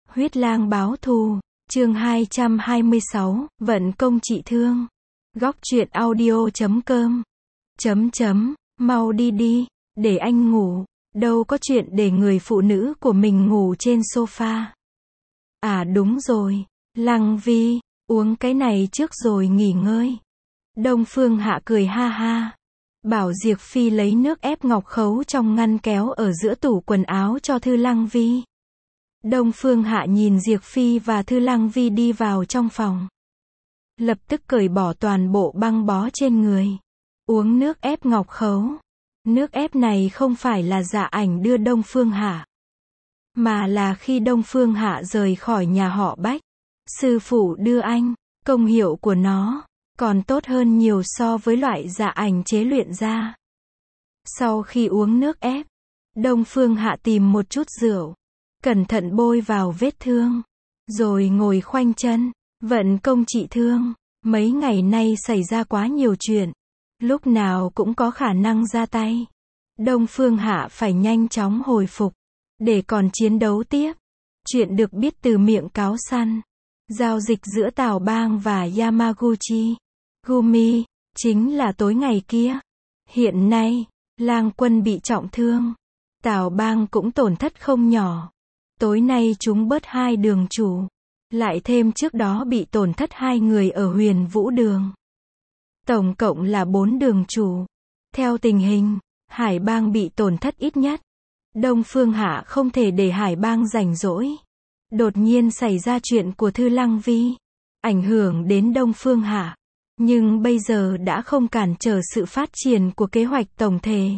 Huyết lang báo thù, chương 226, vận công trị thương. Góc truyện audio.com. Mau đi đi, để anh ngủ, đâu có chuyện để người phụ nữ của mình ngủ trên sofa. À đúng rồi, Lăng Vi, uống cái này trước rồi nghỉ ngơi. Đông Phương Hạ cười ha ha. Bảo Diệp Phi lấy nước ép ngọc khấu trong ngăn kéo ở giữa tủ quần áo cho Thư Lăng Vi. Đông Phương Hạ nhìn Diệp Phi và Thư Lăng Vi đi vào trong phòng. Lập tức cởi bỏ toàn bộ băng bó trên người. Uống nước ép ngọc khấu. Nước ép này không phải là Dạ Ảnh đưa Đông Phương Hạ, mà là khi Đông Phương Hạ rời khỏi nhà họ Bách, sư phụ đưa anh. Công hiệu của nó còn tốt hơn nhiều so với loại Dạ Ảnh chế luyện ra. Sau khi uống nước ép, Đông Phương Hạ tìm một chút rượu, cẩn thận bôi vào vết thương, rồi ngồi khoanh chân, vận công trị thương. Mấy ngày nay xảy ra quá nhiều chuyện, lúc nào cũng có khả năng ra tay. Đông Phương Hạ phải nhanh chóng hồi phục, để còn chiến đấu tiếp. Chuyện được biết từ miệng cáo săn. Giao dịch giữa Tào Bang và Yamaguchi Gumi, chính là tối ngày kia. Hiện nay, Lang Quân bị trọng thương, Tào Bang cũng tổn thất không nhỏ. Tối nay chúng bớt 2 đường chủ, lại thêm trước đó bị tổn thất 2 người ở Huyền Vũ Đường. Tổng cộng là 4 đường chủ. Theo tình hình, Hải Bang bị tổn thất ít nhất. Đông Phương Hạ không thể để Hải Bang rảnh rỗi. Đột nhiên xảy ra chuyện của Thư Lăng Vi, ảnh hưởng đến Đông Phương Hạ, nhưng bây giờ đã không cản trở sự phát triển của kế hoạch tổng thể.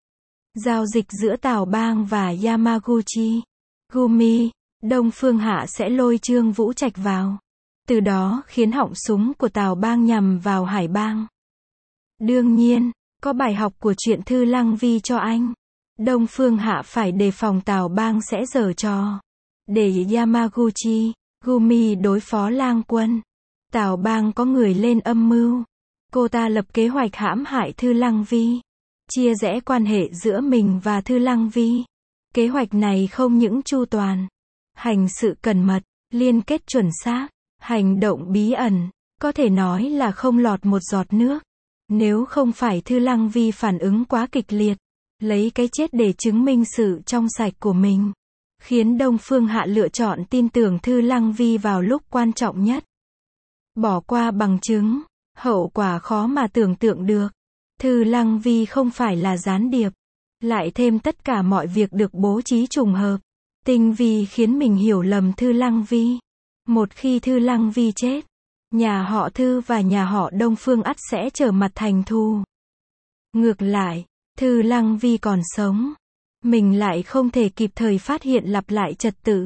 Giao dịch giữa Tào Bang và Yamaguchi Gumi, Đông Phương Hạ sẽ lôi Trương Vũ Trạch vào, từ đó khiến họng súng của Tào Bang nhằm vào Hải Bang. Đương nhiên, có bài học của chuyện Thư Lăng Vi cho anh. Đông Phương Hạ phải đề phòng Tào Bang sẽ giở trò, để Yamaguchi Gumi đối phó Lang Quân. Tào Bang có người lên âm mưu. Cô ta lập kế hoạch hãm hại Thư Lăng Vi, chia rẽ quan hệ giữa mình và Thư Lăng Vi. Kế hoạch này không những chu toàn, hành sự cẩn mật, liên kết chuẩn xác, hành động bí ẩn, có thể nói là không lọt một giọt nước. Nếu không phải Thư Lăng Vi phản ứng quá kịch liệt, lấy cái chết để chứng minh sự trong sạch của mình, khiến Đông Phương Hạ lựa chọn tin tưởng Thư Lăng Vi vào lúc quan trọng nhất. Bỏ qua bằng chứng, hậu quả khó mà tưởng tượng được. Thư Lăng Vi không phải là gián điệp, lại thêm tất cả mọi việc được bố trí trùng hợp, tinh vi khiến mình hiểu lầm Thư Lăng Vi. Một khi Thư Lăng Vi chết, nhà họ Thư và nhà họ Đông Phương ắt sẽ trở mặt thành thù. Ngược lại, Thư Lăng Vi còn sống, mình lại không thể kịp thời phát hiện lặp lại trật tự.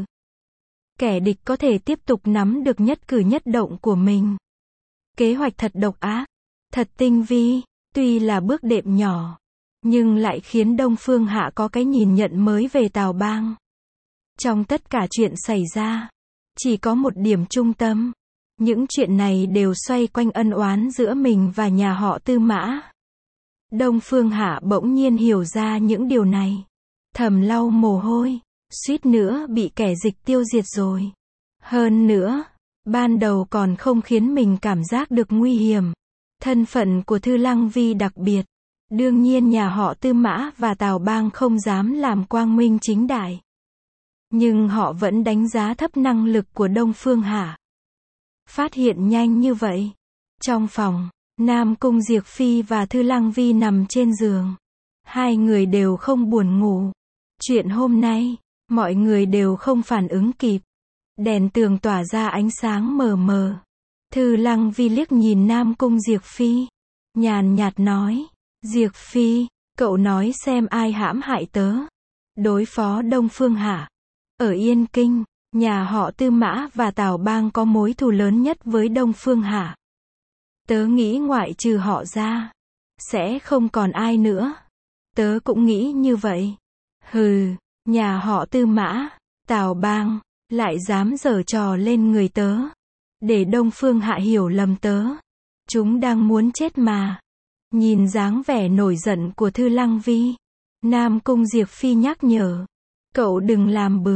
Kẻ địch có thể tiếp tục nắm được nhất cử nhất động của mình. Kế hoạch thật độc ác, thật tinh vi, tuy là bước đệm nhỏ, nhưng lại khiến Đông Phương Hạ có cái nhìn nhận mới về Tào Bang. Trong tất cả chuyện xảy ra, chỉ có một điểm trung tâm. Những chuyện này đều xoay quanh ân oán giữa mình và nhà họ Tư Mã. Đông Phương Hạ bỗng nhiên hiểu ra những điều này, thầm lau mồ hôi, suýt nữa bị kẻ địch tiêu diệt rồi. Hơn nữa, ban đầu còn không khiến mình cảm giác được nguy hiểm. Thân phận của Thư Lăng Vi đặc biệt, đương nhiên nhà họ Tư Mã và Tào Bang không dám làm quang minh chính đại. Nhưng họ vẫn đánh giá thấp năng lực của Đông Phương Hạ. Phát hiện nhanh như vậy. Trong phòng, Nam Cung Diệp Phi và Thư Lăng Vi nằm trên giường. Hai người đều không buồn ngủ. Chuyện hôm nay, mọi người đều không phản ứng kịp. Đèn tường tỏa ra ánh sáng mờ mờ. Thư Lăng Vi liếc nhìn Nam Cung Diệp Phi, nhàn nhạt nói, Diệp Phi, cậu nói xem ai hãm hại tớ. Đối phó Đông Phương Hạ. Ở Yên Kinh, nhà họ Tư Mã và Tào Bang có mối thù lớn nhất với Đông Phương Hạ. Tớ nghĩ ngoại trừ họ ra, sẽ không còn ai nữa. Tớ cũng nghĩ như vậy. Hừ, nhà họ Tư Mã, Tào Bang, lại dám giở trò lên người tớ, để Đông Phương Hạ hiểu lầm tớ. Chúng đang muốn chết mà. Nhìn dáng vẻ nổi giận của Thư Lăng Vi, Nam Cung Diệp Phi nhắc nhở, cậu đừng làm bừa.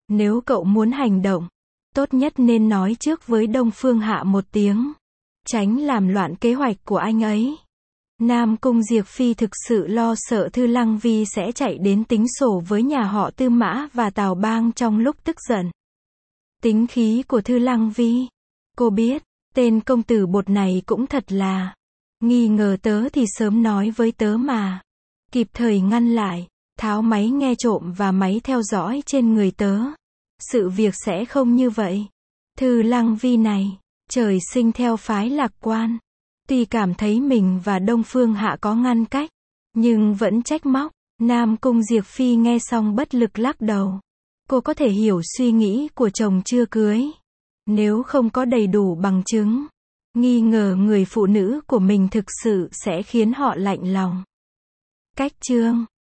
Nếu cậu muốn hành động, tốt nhất nên nói trước với Đông Phương Hạ một tiếng, tránh làm loạn kế hoạch của anh ấy. Nam Cung Diệp Phi thực sự lo sợ Thư Lăng Vi sẽ chạy đến tính sổ với nhà họ Tư Mã và Tào Bang trong lúc tức giận. Tính khí của Thư Lăng Vi. Cô biết, tên công tử bột này cũng thật là. Nghi ngờ tớ thì sớm nói với tớ mà. Kịp thời ngăn lại, tháo máy nghe trộm và máy theo dõi trên người tớ. Sự việc sẽ không như vậy. Thư Lăng Vi này, trời sinh theo phái lạc quan. Tuy cảm thấy mình và Đông Phương Hạ có ngăn cách, nhưng vẫn trách móc. Nam Cung Diệp Phi nghe xong bất lực lắc đầu. Cô có thể hiểu suy nghĩ của chồng chưa cưới. Nếu không có đầy đủ bằng chứng, nghi ngờ người phụ nữ của mình thực sự sẽ khiến họ lạnh lòng. Cách chương